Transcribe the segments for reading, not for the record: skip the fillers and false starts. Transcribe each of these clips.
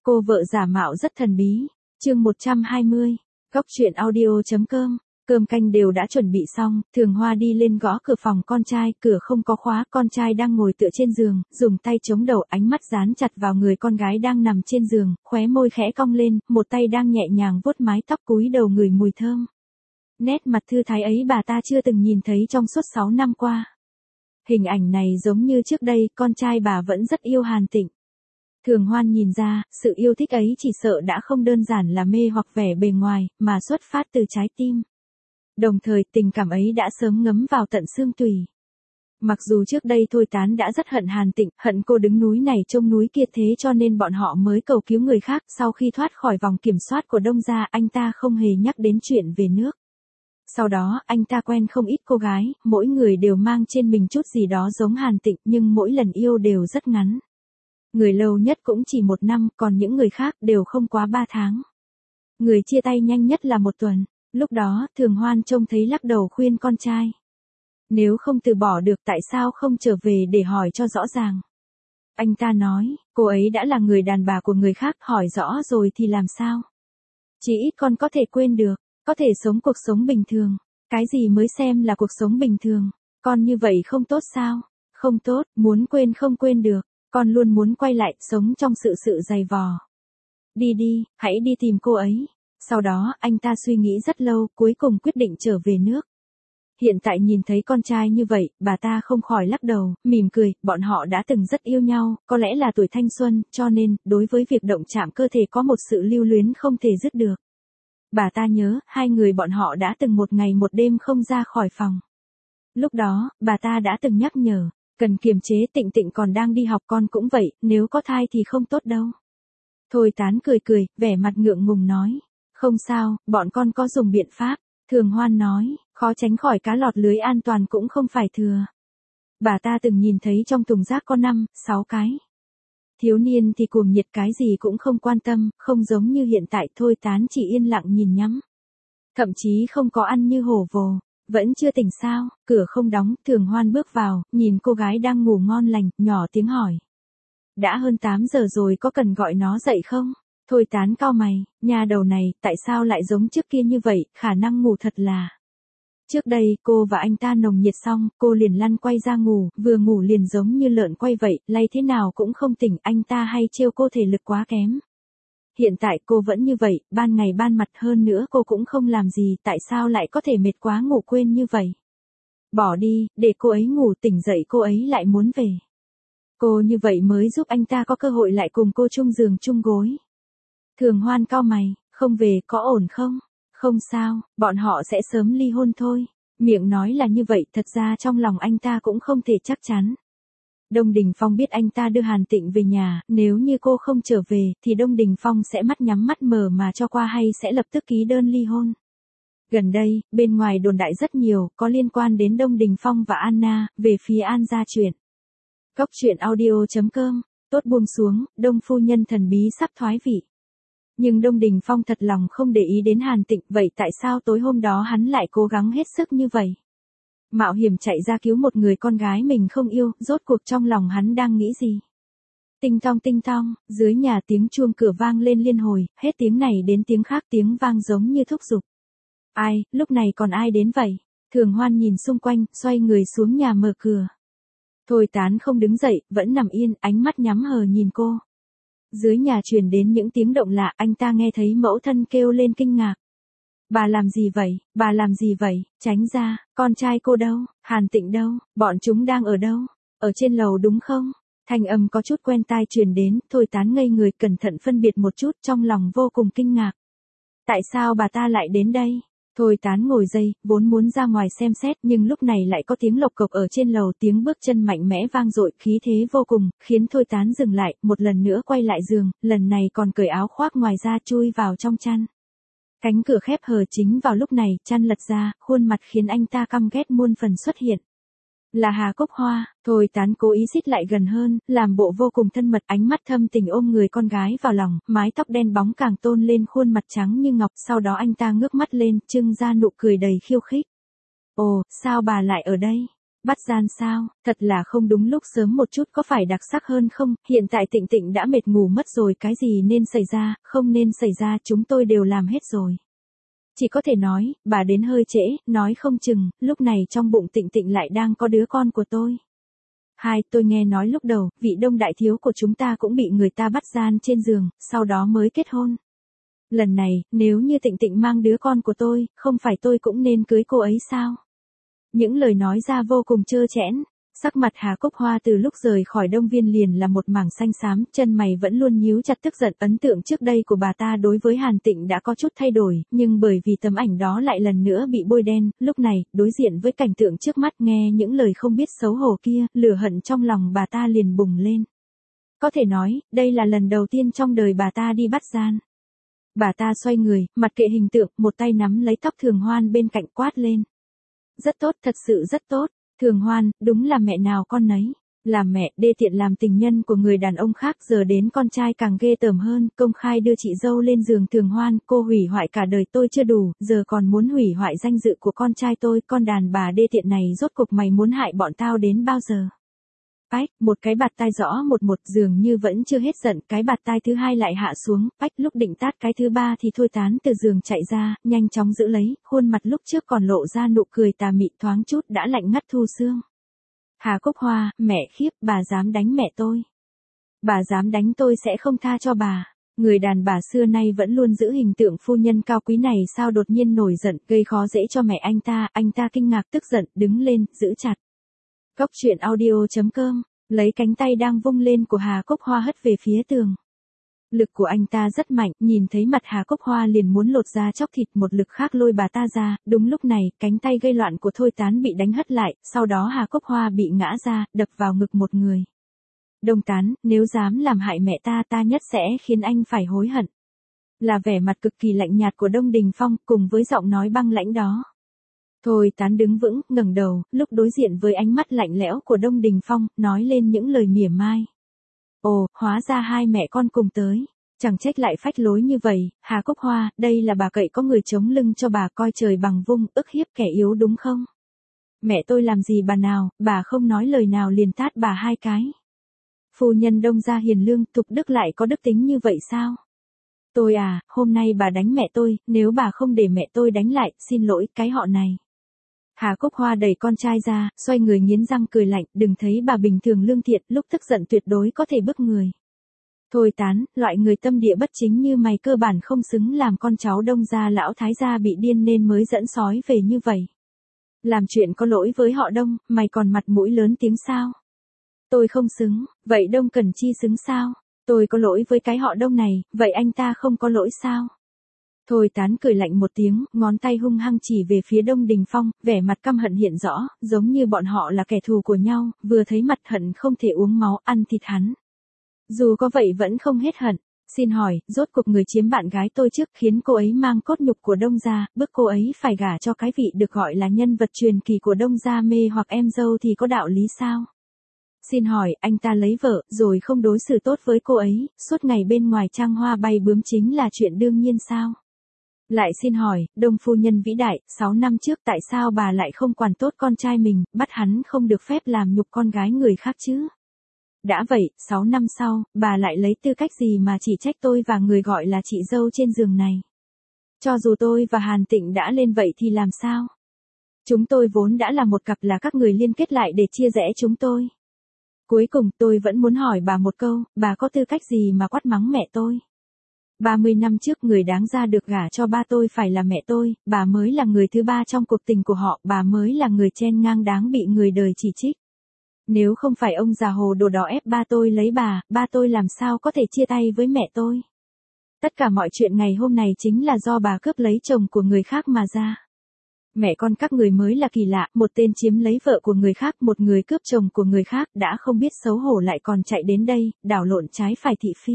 Cô vợ giả mạo rất thần bí. Chương 120. Góc truyện audio.com. Cơm canh đều đã chuẩn bị xong, Thường Hoa đi lên gõ cửa phòng con trai, cửa không có khóa, con trai đang ngồi tựa trên giường, dùng tay chống đầu, ánh mắt dán chặt vào người con gái đang nằm trên giường, khóe môi khẽ cong lên, một tay đang nhẹ nhàng vuốt mái tóc cúi đầu ngửi mùi thơm. Nét mặt thư thái ấy bà ta chưa từng nhìn thấy trong suốt 6 năm qua. Hình ảnh này giống như trước đây, con trai bà vẫn rất yêu Hàn Tịnh. Thường Hoan nhìn ra, sự yêu thích ấy chỉ sợ đã không đơn giản là mê hoặc vẻ bề ngoài, mà xuất phát từ trái tim. Đồng thời, tình cảm ấy đã sớm ngấm vào tận xương tủy. Mặc dù trước đây Thôi Tán đã rất hận Hàn Tịnh, hận cô đứng núi này trông núi kia, thế cho nên bọn họ mới cầu cứu người khác. Sau khi thoát khỏi vòng kiểm soát của Đông gia, anh ta không hề nhắc đến chuyện về nước. Sau đó, anh ta quen không ít cô gái, mỗi người đều mang trên mình chút gì đó giống Hàn Tịnh, nhưng mỗi lần yêu đều rất ngắn. Người lâu nhất cũng chỉ 1 năm, còn những người khác đều không quá 3 tháng. Người chia tay nhanh nhất là 1 tuần. Lúc đó, Thường Hoan trông thấy lắc đầu khuyên con trai. Nếu không từ bỏ được tại sao không trở về để hỏi cho rõ ràng. Anh ta nói, cô ấy đã là người đàn bà của người khác, hỏi rõ rồi thì làm sao? Chỉ ít con có thể quên được, có thể sống cuộc sống bình thường. Cái gì mới xem là cuộc sống bình thường? Con như vậy không tốt sao? Không tốt, muốn quên không quên được. Con luôn muốn quay lại, sống trong sự dày vò. Đi đi, hãy đi tìm cô ấy. Sau đó, anh ta suy nghĩ rất lâu, cuối cùng quyết định trở về nước. Hiện tại nhìn thấy con trai như vậy, bà ta không khỏi lắc đầu, mỉm cười, bọn họ đã từng rất yêu nhau, có lẽ là tuổi thanh xuân, cho nên, đối với việc động chạm cơ thể có một sự lưu luyến không thể dứt được. Bà ta nhớ, 2 người bọn họ đã từng 1 ngày 1 đêm không ra khỏi phòng. Lúc đó, bà ta đã từng nhắc nhở, cần kiềm chế, Tịnh Tịnh còn đang đi học, con cũng vậy, nếu có thai thì không tốt đâu. Thôi Tán cười cười, vẻ mặt ngượng ngùng nói. Không sao, bọn con có dùng biện pháp. Thường Hoan nói, khó tránh khỏi cá lọt lưới, an toàn cũng không phải thừa. Bà ta từng nhìn thấy trong thùng rác có 5, 6 cái. Thiếu niên thì cuồng nhiệt, cái gì cũng không quan tâm, không giống như hiện tại. Thôi Tán chỉ yên lặng nhìn nhắm. Thậm chí không có ăn như hổ vồ. Vẫn chưa tỉnh sao? Cửa không đóng, Thường Hoan bước vào, nhìn cô gái đang ngủ ngon lành, nhỏ tiếng hỏi. Đã hơn 8 giờ rồi, có cần gọi nó dậy không? Thôi Tán cau mày, nhà đầu này, tại sao lại giống trước kia như vậy, khả năng ngủ thật là. Trước đây, cô và anh ta nồng nhiệt xong, cô liền lăn quay ra ngủ, vừa ngủ liền giống như lợn quay vậy, lay thế nào cũng không tỉnh, anh ta hay trêu cô thể lực quá kém. Hiện tại cô vẫn như vậy, ban ngày ban mặt, hơn nữa cô cũng không làm gì, tại sao lại có thể mệt quá ngủ quên như vậy? Bỏ đi, để cô ấy ngủ, tỉnh dậy cô ấy lại muốn về. Cô như vậy mới giúp anh ta có cơ hội lại cùng cô chung giường chung gối. Thường Hoan cau mày, không về có ổn không? Không sao, bọn họ sẽ sớm ly hôn thôi. Miệng nói là như vậy, thật ra trong lòng anh ta cũng không thể chắc chắn. Đông Đình Phong biết anh ta đưa Hàn Tịnh về nhà, nếu như cô không trở về, thì Đông Đình Phong sẽ mắt nhắm mắt mở mà cho qua, hay sẽ lập tức ký đơn ly hôn. Gần đây, bên ngoài đồn đại rất nhiều, có liên quan đến Đông Đình Phong và Anna, về phía An gia chuyện. Góc truyện audio.com. Tốt buông xuống, Đông phu nhân thần bí sắp thoái vị. Nhưng Đông Đình Phong thật lòng không để ý đến Hàn Tịnh, vậy tại sao tối hôm đó hắn lại cố gắng hết sức như vậy? Mạo hiểm chạy ra cứu một người con gái mình không yêu, rốt cuộc trong lòng hắn đang nghĩ gì? Tinh tong, dưới nhà tiếng chuông cửa vang lên liên hồi, hết tiếng này đến tiếng khác, tiếng vang giống như thúc giục. Ai, lúc này còn ai đến vậy? Thường Hoan nhìn xung quanh, xoay người xuống nhà mở cửa. Thôi Tán không đứng dậy, vẫn nằm yên, ánh mắt nhắm hờ nhìn cô. Dưới nhà truyền đến những tiếng động lạ, anh ta nghe thấy mẫu thân kêu lên kinh ngạc. Bà làm gì vậy, bà làm gì vậy, tránh ra, con trai cô đâu, Hàn Tịnh đâu, bọn chúng đang ở đâu, ở trên lầu đúng không? Thanh âm có chút quen tai truyền đến, Thôi Tán ngây người, cẩn thận phân biệt một chút, trong lòng vô cùng kinh ngạc. Tại sao bà ta lại đến đây? Thôi Tán ngồi dậy, vốn muốn ra ngoài xem xét, nhưng lúc này lại có tiếng lộc cộc ở trên lầu, tiếng bước chân mạnh mẽ vang dội, khí thế vô cùng, khiến Thôi Tán dừng lại, một lần nữa quay lại giường, lần này còn cởi áo khoác ngoài ra chui vào trong chăn. Cánh cửa khép hờ, chính vào lúc này, chăn lật ra, khuôn mặt khiến anh ta căm ghét muôn phần xuất hiện. Là Hà Cúc Hoa. Thôi Tán cố ý xích lại gần hơn, làm bộ vô cùng thân mật, ánh mắt thâm tình ôm người con gái vào lòng, mái tóc đen bóng càng tôn lên khuôn mặt trắng như ngọc, sau đó anh ta ngước mắt lên, trưng ra nụ cười đầy khiêu khích. Ồ, sao bà lại ở đây? Bắt gian sao, thật là không đúng lúc sớm một chút có phải đặc sắc hơn không, hiện tại Tịnh Tịnh đã mệt ngủ mất rồi, cái gì nên xảy ra, không nên xảy ra chúng tôi đều làm hết rồi. Chỉ có thể nói, bà đến hơi trễ, nói không chừng, lúc này trong bụng Tịnh Tịnh lại đang có đứa con của tôi. Tôi nghe nói lúc đầu, vị Đông đại thiếu của chúng ta cũng bị người ta bắt gian trên giường, sau đó mới kết hôn. Lần này, nếu như Tịnh Tịnh mang đứa con của tôi, không phải tôi cũng nên cưới cô ấy sao? Những lời nói ra vô cùng trơ trẽn. Sắc mặt Hà Cúc Hoa từ lúc rời khỏi Đông Viên liền là một mảng xanh xám, chân mày vẫn luôn nhíu chặt tức giận. Ấn tượng trước đây của bà ta đối với Hàn Tịnh đã có chút thay đổi, nhưng bởi vì tấm ảnh đó lại lần nữa bị bôi đen, lúc này, đối diện với cảnh tượng trước mắt nghe những lời không biết xấu hổ kia, lửa hận trong lòng bà ta liền bùng lên. Có thể nói, đây là lần đầu tiên trong đời bà ta đi bắt gian. Bà ta xoay người, mặt kệ hình tượng, một tay nắm lấy tóc Thường Hoan bên cạnh quát lên. Rất tốt, thật sự rất tốt. Thường Hoan, đúng là mẹ nào con nấy. Làm mẹ, đê tiện làm tình nhân của người đàn ông khác, giờ đến con trai càng ghê tởm hơn, công khai đưa chị dâu lên giường. Thường Hoan, cô hủy hoại cả đời tôi chưa đủ, giờ còn muốn hủy hoại danh dự của con trai tôi, con đàn bà đê tiện này rốt cuộc mày muốn hại bọn tao đến bao giờ? Một cái bạt tai rõ một dường như vẫn chưa hết giận, cái bạt tai thứ hai lại hạ xuống, lúc định tát cái thứ ba thì Thôi Tán từ giường chạy ra, nhanh chóng giữ lấy, khuôn mặt lúc trước còn lộ ra nụ cười tà mị thoáng chút đã lạnh ngắt thấu xương. Hà Cúc Hoa, mẹ khiếp, bà dám đánh mẹ tôi. Bà dám đánh tôi sẽ không tha cho bà. Người đàn bà xưa nay vẫn luôn giữ hình tượng phu nhân cao quý này sao đột nhiên nổi giận, gây khó dễ cho mẹ anh ta kinh ngạc tức giận, đứng lên, giữ chặt. Cốc truyện audio.com, lấy cánh tay đang vung lên của Hà Cúc Hoa hất về phía tường. Lực của anh ta rất mạnh, nhìn thấy mặt Hà Cúc Hoa liền muốn lột ra chóc thịt, một lực khác lôi bà ta ra, đúng lúc này, cánh tay gây loạn của Thôi Tán bị đánh hất lại, sau đó Hà Cúc Hoa bị ngã ra, đập vào ngực một người. Đông Tán, nếu dám làm hại mẹ ta nhất sẽ khiến anh phải hối hận. Là vẻ mặt cực kỳ lạnh nhạt của Đông Đình Phong, cùng với giọng nói băng lãnh đó. Thôi Tán đứng vững, ngẩng đầu, lúc đối diện với ánh mắt lạnh lẽo của Đông Đình Phong, nói lên những lời mỉa mai. Ồ, hóa ra hai mẹ con cùng tới. Chẳng trách lại phách lối như vậy, Hà Cúc Hoa, đây là bà cậy có người chống lưng cho bà, coi trời bằng vung, ức hiếp kẻ yếu đúng không? Mẹ tôi làm gì bà nào, bà không nói lời nào liền tát bà hai cái. Phu nhân Đông gia hiền lương, tục đức lại có đức tính như vậy sao? Tôi à, hôm nay bà đánh mẹ tôi, nếu bà không để mẹ tôi đánh lại, xin lỗi, cái họ này. Hà Cúc Hoa đẩy con trai ra, xoay người nghiến răng cười lạnh, đừng thấy bà bình thường lương thiện, lúc tức giận tuyệt đối có thể bức người. Thôi Tán, loại người tâm địa bất chính như mày cơ bản không xứng làm con cháu Đông gia lão thái gia bị điên nên mới dẫn sói về như vậy. Làm chuyện có lỗi với họ Đông, mày còn mặt mũi lớn tiếng sao? Tôi không xứng, vậy Đông Cần Chi xứng sao? Tôi có lỗi với cái họ Đông này, vậy anh ta không có lỗi sao? Thôi Tán cười lạnh một tiếng, ngón tay hung hăng chỉ về phía Đông Đình Phong, vẻ mặt căm hận hiện rõ, giống như bọn họ là kẻ thù của nhau, vừa thấy mặt hận không thể uống máu, ăn thịt hắn. Dù có vậy vẫn không hết hận. Xin hỏi, rốt cuộc người chiếm bạn gái tôi trước khiến cô ấy mang cốt nhục của Đông gia, bức cô ấy phải gả cho cái vị được gọi là nhân vật truyền kỳ của Đông gia mê hoặc em dâu thì có đạo lý sao? Xin hỏi, anh ta lấy vợ, rồi không đối xử tốt với cô ấy, suốt ngày bên ngoài trăng hoa bay bướm chính là chuyện đương nhiên sao? Lại xin hỏi, Đông phu nhân vĩ đại, 6 năm trước tại sao bà lại không quản tốt con trai mình, bắt hắn không được phép làm nhục con gái người khác chứ? Đã vậy, 6 năm sau, bà lại lấy tư cách gì mà chỉ trách tôi và người gọi là chị dâu trên giường này? Cho dù tôi và Hàn Tịnh đã lên vậy thì làm sao? Chúng tôi vốn đã là một cặp, là các người liên kết lại để chia rẽ chúng tôi. Cuối cùng tôi vẫn muốn hỏi bà một câu, bà có tư cách gì mà quát mắng mẹ tôi? 30 năm trước người đáng ra được gả cho ba tôi phải là mẹ tôi, bà mới là người thứ ba trong cuộc tình của họ, bà mới là người chen ngang đáng bị người đời chỉ trích. Nếu không phải ông già hồ đồ đó ép ba tôi lấy bà, ba tôi làm sao có thể chia tay với mẹ tôi? Tất cả mọi chuyện ngày hôm này chính là do bà cướp lấy chồng của người khác mà ra. Mẹ con các người mới là kỳ lạ, một tên chiếm lấy vợ của người khác, một người cướp chồng của người khác, đã không biết xấu hổ lại còn chạy đến đây, đảo lộn trái phải thị phi.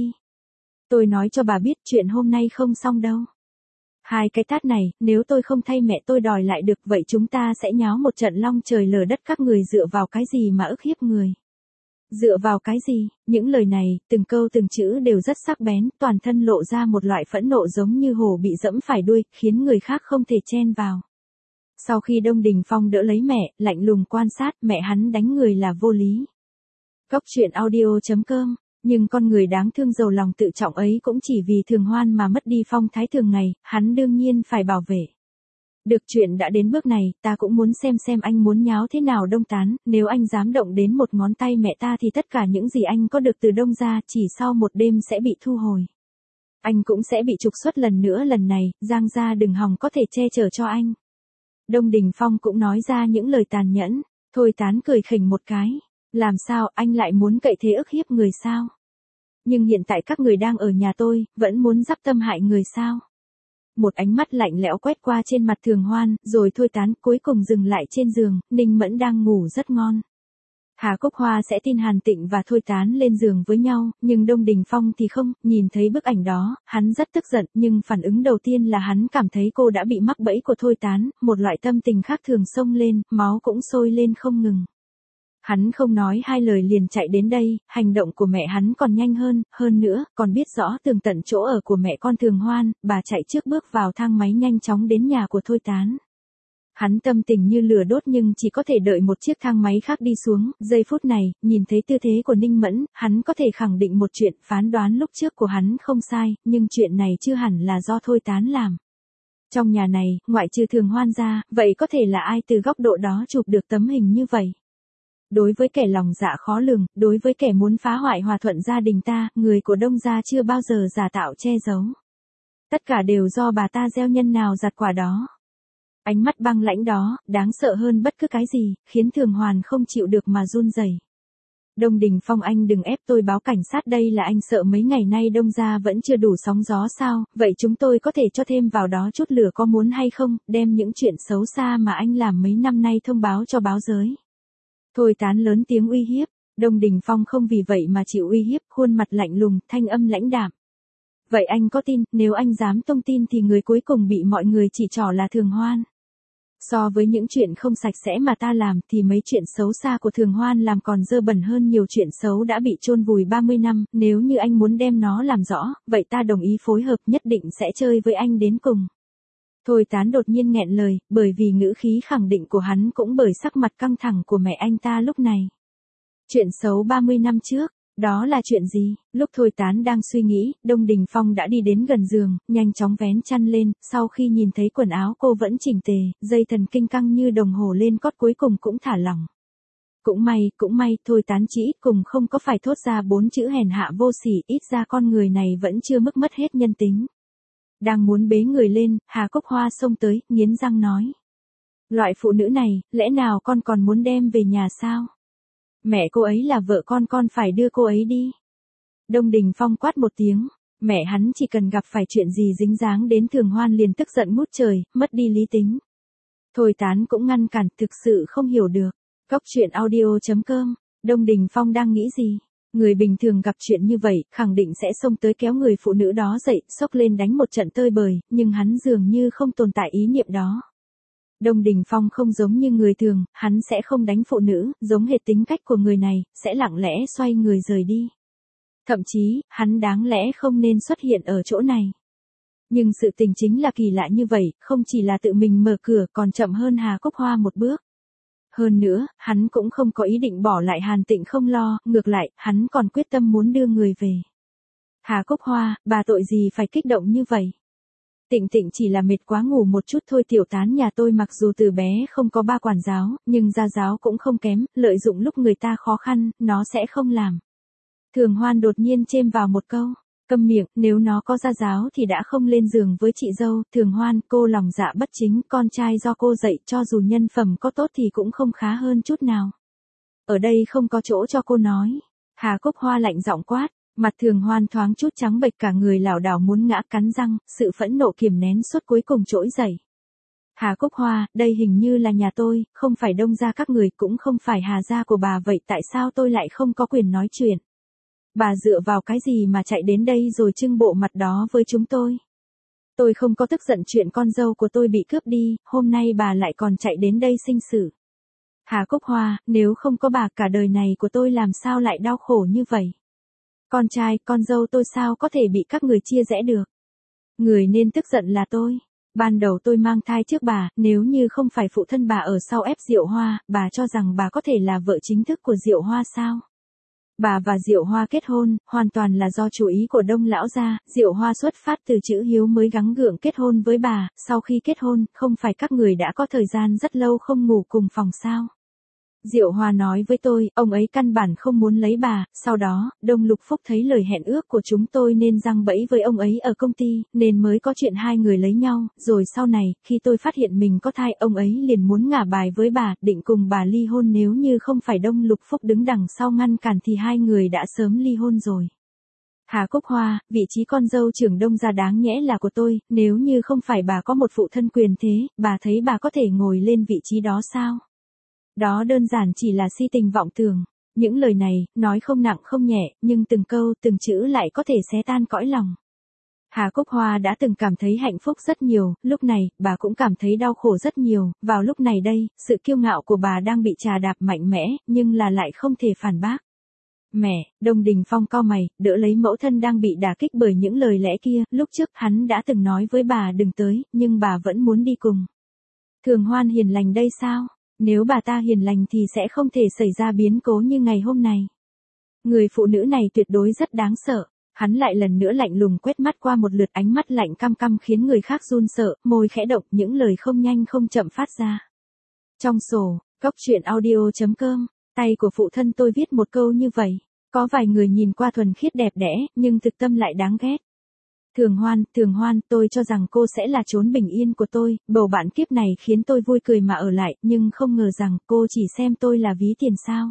Tôi nói cho bà biết chuyện hôm nay không xong đâu. Hai cái tát này, nếu tôi không thay mẹ tôi đòi lại được vậy chúng ta sẽ nháo một trận long trời lở đất, các người dựa vào cái gì mà ức hiếp người? Dựa vào cái gì? Những lời này, từng câu từng chữ đều rất sắc bén, toàn thân lộ ra một loại phẫn nộ giống như hổ bị dẫm phải đuôi, khiến người khác không thể chen vào. Sau khi Đông Đình Phong đỡ lấy mẹ, lạnh lùng quan sát, mẹ hắn đánh người là vô lý. Cốc truyện audio.com, nhưng con người đáng thương giàu lòng tự trọng ấy cũng chỉ vì Thường Hoan mà mất đi phong thái thường ngày, hắn đương nhiên phải bảo vệ. Được, chuyện đã đến bước này, ta cũng muốn xem anh muốn nháo thế nào Đông Tán, nếu anh dám động đến một ngón tay mẹ ta thì tất cả những gì anh có được từ Đông gia chỉ sau một đêm sẽ bị thu hồi. Anh cũng sẽ bị trục xuất lần nữa, lần này, Giang gia đừng hòng có thể che chở cho anh. Đông Đình Phong cũng nói ra những lời tàn nhẫn, Thôi Tán cười khỉnh một cái. Làm sao, anh lại muốn cậy thế ức hiếp người sao? Nhưng hiện tại các người đang ở nhà tôi, vẫn muốn dắp tâm hại người sao? Một ánh mắt lạnh lẽo quét qua trên mặt Thường Hoan, rồi Thôi Tán cuối cùng dừng lại trên giường, Ninh Mẫn đang ngủ rất ngon. Hà Cúc Hoa sẽ tin Hàn Tịnh và Thôi Tán lên giường với nhau, nhưng Đông Đình Phong thì không, nhìn thấy bức ảnh đó, hắn rất tức giận, nhưng phản ứng đầu tiên là hắn cảm thấy cô đã bị mắc bẫy của Thôi Tán, một loại tâm tình khác thường xông lên, máu cũng sôi lên không ngừng. Hắn không nói hai lời liền chạy đến đây, hành động của mẹ hắn còn nhanh hơn nữa, còn biết rõ tường tận chỗ ở của mẹ con Thường Hoan, bà chạy trước bước vào thang máy nhanh chóng đến nhà của Thôi Tán. Hắn tâm tình như lửa đốt nhưng chỉ có thể đợi một chiếc thang máy khác đi xuống, giây phút này, nhìn thấy tư thế của Ninh Mẫn, hắn có thể khẳng định một chuyện, phán đoán lúc trước của hắn không sai, nhưng chuyện này chưa hẳn là do Thôi Tán làm. Trong nhà này, ngoại trừ Thường Hoan ra, vậy có thể là ai từ góc độ đó chụp được tấm hình như vậy? Đối với kẻ lòng dạ khó lường, đối với kẻ muốn phá hoại hòa thuận gia đình ta, người của Đông gia chưa bao giờ giả tạo che giấu. Tất cả đều do bà ta gieo nhân nào gặt quả đó. Ánh mắt băng lãnh đó, đáng sợ hơn bất cứ cái gì, khiến Thường Hoan không chịu được mà run rẩy. Đông Đình Phong, anh đừng ép tôi báo cảnh sát, đây là anh sợ mấy ngày nay Đông gia vẫn chưa đủ sóng gió sao, vậy chúng tôi có thể cho thêm vào đó chút lửa có muốn hay không, đem những chuyện xấu xa mà anh làm mấy năm nay thông báo cho báo giới. Thôi Tán lớn tiếng uy hiếp, Đông Đình Phong không vì vậy mà chịu uy hiếp, khuôn mặt lạnh lùng, thanh âm lãnh đạm. Vậy anh có tin, nếu anh dám tung tin thì người cuối cùng bị mọi người chỉ trỏ là Thường Hoan. So với những chuyện không sạch sẽ mà ta làm thì mấy chuyện xấu xa của Thường Hoan làm còn dơ bẩn hơn nhiều chuyện xấu đã bị chôn vùi 30 năm, nếu như anh muốn đem nó làm rõ, vậy ta đồng ý phối hợp, nhất định sẽ chơi với anh đến cùng. Thôi Tán đột nhiên nghẹn lời, bởi vì ngữ khí khẳng định của hắn cũng bởi sắc mặt căng thẳng của mẹ anh ta lúc này. Chuyện xấu 30 năm trước, đó là chuyện gì? Lúc Thôi Tán đang suy nghĩ, Đông Đình Phong đã đi đến gần giường, nhanh chóng vén chăn lên, sau khi nhìn thấy quần áo cô vẫn chỉnh tề, dây thần kinh căng như đồng hồ lên cót cuối cùng cũng thả lỏng. Cũng may, Thôi Tán chỉ ít cùng không có phải thốt ra 4 chữ hèn hạ vô sỉ, ít ra con người này vẫn chưa mất hết nhân tính. Đang muốn bế người lên, Hà Cúc Hoa xông tới, nghiến răng nói. Loại phụ nữ này, lẽ nào con còn muốn đem về nhà sao? Mẹ cô ấy là vợ con phải đưa cô ấy đi. Đông Đình Phong quát một tiếng, mẹ hắn chỉ cần gặp phải chuyện gì dính dáng đến Thường Hoan liền tức giận ngút trời, mất đi lý tính. Thôi Tán cũng ngăn cản, thực sự không hiểu được. Cốc truyện audio.com, Đông Đình Phong đang nghĩ gì? Người bình thường gặp chuyện như vậy, khẳng định sẽ xông tới kéo người phụ nữ đó dậy, xốc lên đánh một trận tơi bời, nhưng hắn dường như không tồn tại ý niệm đó. Đông Đình Phong không giống như người thường, hắn sẽ không đánh phụ nữ, giống hệt tính cách của người này, sẽ lặng lẽ xoay người rời đi. Thậm chí, hắn đáng lẽ không nên xuất hiện ở chỗ này. Nhưng sự tình chính là kỳ lạ như vậy, không chỉ là tự mình mở cửa còn chậm hơn Hà Cúc Hoa một bước. Hơn nữa, hắn cũng không có ý định bỏ lại Hàn Tịnh không lo, ngược lại, hắn còn quyết tâm muốn đưa người về. Hà Cúc Hoa, bà tội gì phải kích động như vậy? Tịnh Tịnh chỉ là mệt quá ngủ một chút thôi. Tiểu Tán nhà tôi mặc dù từ bé không có ba quản giáo, nhưng gia giáo cũng không kém, lợi dụng lúc người ta khó khăn, nó sẽ không làm. Thường Hoan đột nhiên chêm vào một câu. Câm miệng, nếu nó có gia giáo thì đã không lên giường với chị dâu. Thường Hoan, cô lòng dạ bất chính, con trai do cô dạy, cho dù nhân phẩm có tốt thì cũng không khá hơn chút nào. Ở đây không có chỗ cho cô nói. Hà Cúc Hoa lạnh giọng quát, mặt Thường Hoan thoáng chút trắng bệch, cả người lảo đảo muốn ngã, cắn răng, sự phẫn nộ kiềm nén suốt cuối cùng trỗi dậy. Hà Cúc Hoa, đây hình như là nhà tôi, không phải Đông gia các người, cũng không phải Hà gia của bà, vậy tại sao tôi lại không có quyền nói chuyện? Bà dựa vào cái gì mà chạy đến đây rồi trưng bộ mặt đó với chúng tôi? Tôi không có tức giận chuyện con dâu của tôi bị cướp đi, hôm nay bà lại còn chạy đến đây sinh sự. Hà Cúc Hoa, nếu không có bà cả đời này của tôi làm sao lại đau khổ như vậy? Con trai, con dâu tôi sao có thể bị các người chia rẽ được? Người nên tức giận là tôi. Ban đầu tôi mang thai trước bà, nếu như không phải phụ thân bà ở sau ép Diệu Hoa, bà cho rằng bà có thể là vợ chính thức của Diệu Hoa sao? Bà và Diệu Hoa kết hôn, hoàn toàn là do chủ ý của Đông lão gia, Diệu Hoa xuất phát từ chữ hiếu mới gắng gượng kết hôn với bà, sau khi kết hôn, không phải các người đã có thời gian rất lâu không ngủ cùng phòng sao? Diệu Hoa nói với tôi, ông ấy căn bản không muốn lấy bà, sau đó, Đông Lục Phúc thấy lời hẹn ước của chúng tôi nên giăng bẫy với ông ấy ở công ty, nên mới có chuyện hai người lấy nhau, rồi sau này, khi tôi phát hiện mình có thai, ông ấy liền muốn ngả bài với bà, định cùng bà ly hôn nếu như không phải Đông Lục Phúc đứng đằng sau ngăn cản thì hai người đã sớm ly hôn rồi. Hà Cúc Hoa, vị trí con dâu trưởng Đông gia đáng nhẽ là của tôi, nếu như không phải bà có một phụ thân quyền thế, bà thấy bà có thể ngồi lên vị trí đó sao? Đó đơn giản chỉ là si tình vọng tưởng. Những lời này, nói không nặng không nhẹ, nhưng từng câu, từng chữ lại có thể xé tan cõi lòng. Hà Cúc Hoa đã từng cảm thấy hạnh phúc rất nhiều, lúc này, bà cũng cảm thấy đau khổ rất nhiều, vào lúc này đây, sự kiêu ngạo của bà đang bị trà đạp mạnh mẽ, nhưng là lại không thể phản bác. Mẹ, Đông Đình Phong cau mày, đỡ lấy mẫu thân đang bị đả kích bởi những lời lẽ kia, lúc trước hắn đã từng nói với bà đừng tới, nhưng bà vẫn muốn đi cùng. Thường Hoan hiền lành đây sao? Nếu bà ta hiền lành thì sẽ không thể xảy ra biến cố như ngày hôm nay. Người phụ nữ này tuyệt đối rất đáng sợ. Hắn lại lần nữa lạnh lùng quét mắt qua một lượt, ánh mắt lạnh căm căm khiến người khác run sợ, môi khẽ động, những lời không nhanh không chậm phát ra. Trong sổ, góc truyện audio.com, tay của phụ thân tôi viết một câu như vậy. Có vài người nhìn qua thuần khiết đẹp đẽ, nhưng thực tâm lại đáng ghét. Thường Hoan, tôi cho rằng cô sẽ là chốn bình yên của tôi, bầu bạn kiếp này khiến tôi vui cười mà ở lại, nhưng không ngờ rằng cô chỉ xem tôi là ví tiền sao.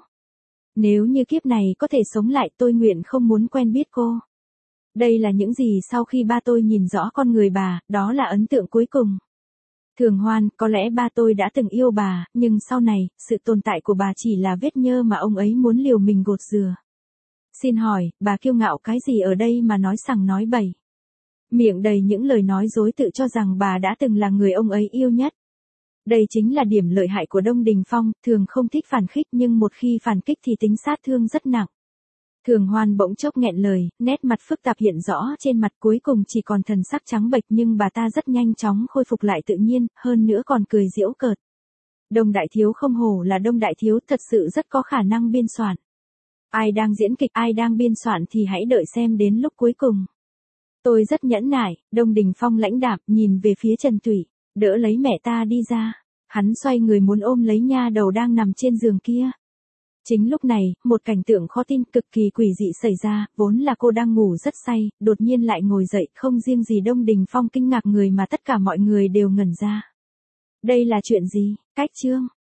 Nếu như kiếp này có thể sống lại, tôi nguyện không muốn quen biết cô. Đây là những gì sau khi ba tôi nhìn rõ con người bà, đó là ấn tượng cuối cùng. Thường Hoan, có lẽ ba tôi đã từng yêu bà, nhưng sau này, sự tồn tại của bà chỉ là vết nhơ mà ông ấy muốn liều mình gột rửa. Xin hỏi, bà kiêu ngạo cái gì ở đây mà nói sằng nói bậy? Miệng đầy những lời nói dối tự cho rằng bà đã từng là người ông ấy yêu nhất. Đây chính là điểm lợi hại của Đông Đình Phong, thường không thích phản khích nhưng một khi phản kích thì tính sát thương rất nặng. Thường Hoan bỗng chốc nghẹn lời, nét mặt phức tạp hiện rõ trên mặt, cuối cùng chỉ còn thần sắc trắng bệch, nhưng bà ta rất nhanh chóng khôi phục lại tự nhiên, hơn nữa còn cười giễu cợt. Đông Đại Thiếu không hổ là Đông Đại Thiếu, thật sự rất có khả năng biên soạn. Ai đang diễn kịch, ai đang biên soạn thì hãy đợi xem đến lúc cuối cùng. Tôi rất nhẫn nại, Đông Đình Phong lãnh đạm, nhìn về phía Trần Thủy, đỡ lấy mẹ ta đi ra. Hắn xoay người muốn ôm lấy nha đầu đang nằm trên giường kia. Chính lúc này, một cảnh tượng khó tin cực kỳ quỷ dị xảy ra, vốn là cô đang ngủ rất say, đột nhiên lại ngồi dậy, không riêng gì Đông Đình Phong kinh ngạc người mà tất cả mọi người đều ngẩn ra. Đây là chuyện gì? Cách chương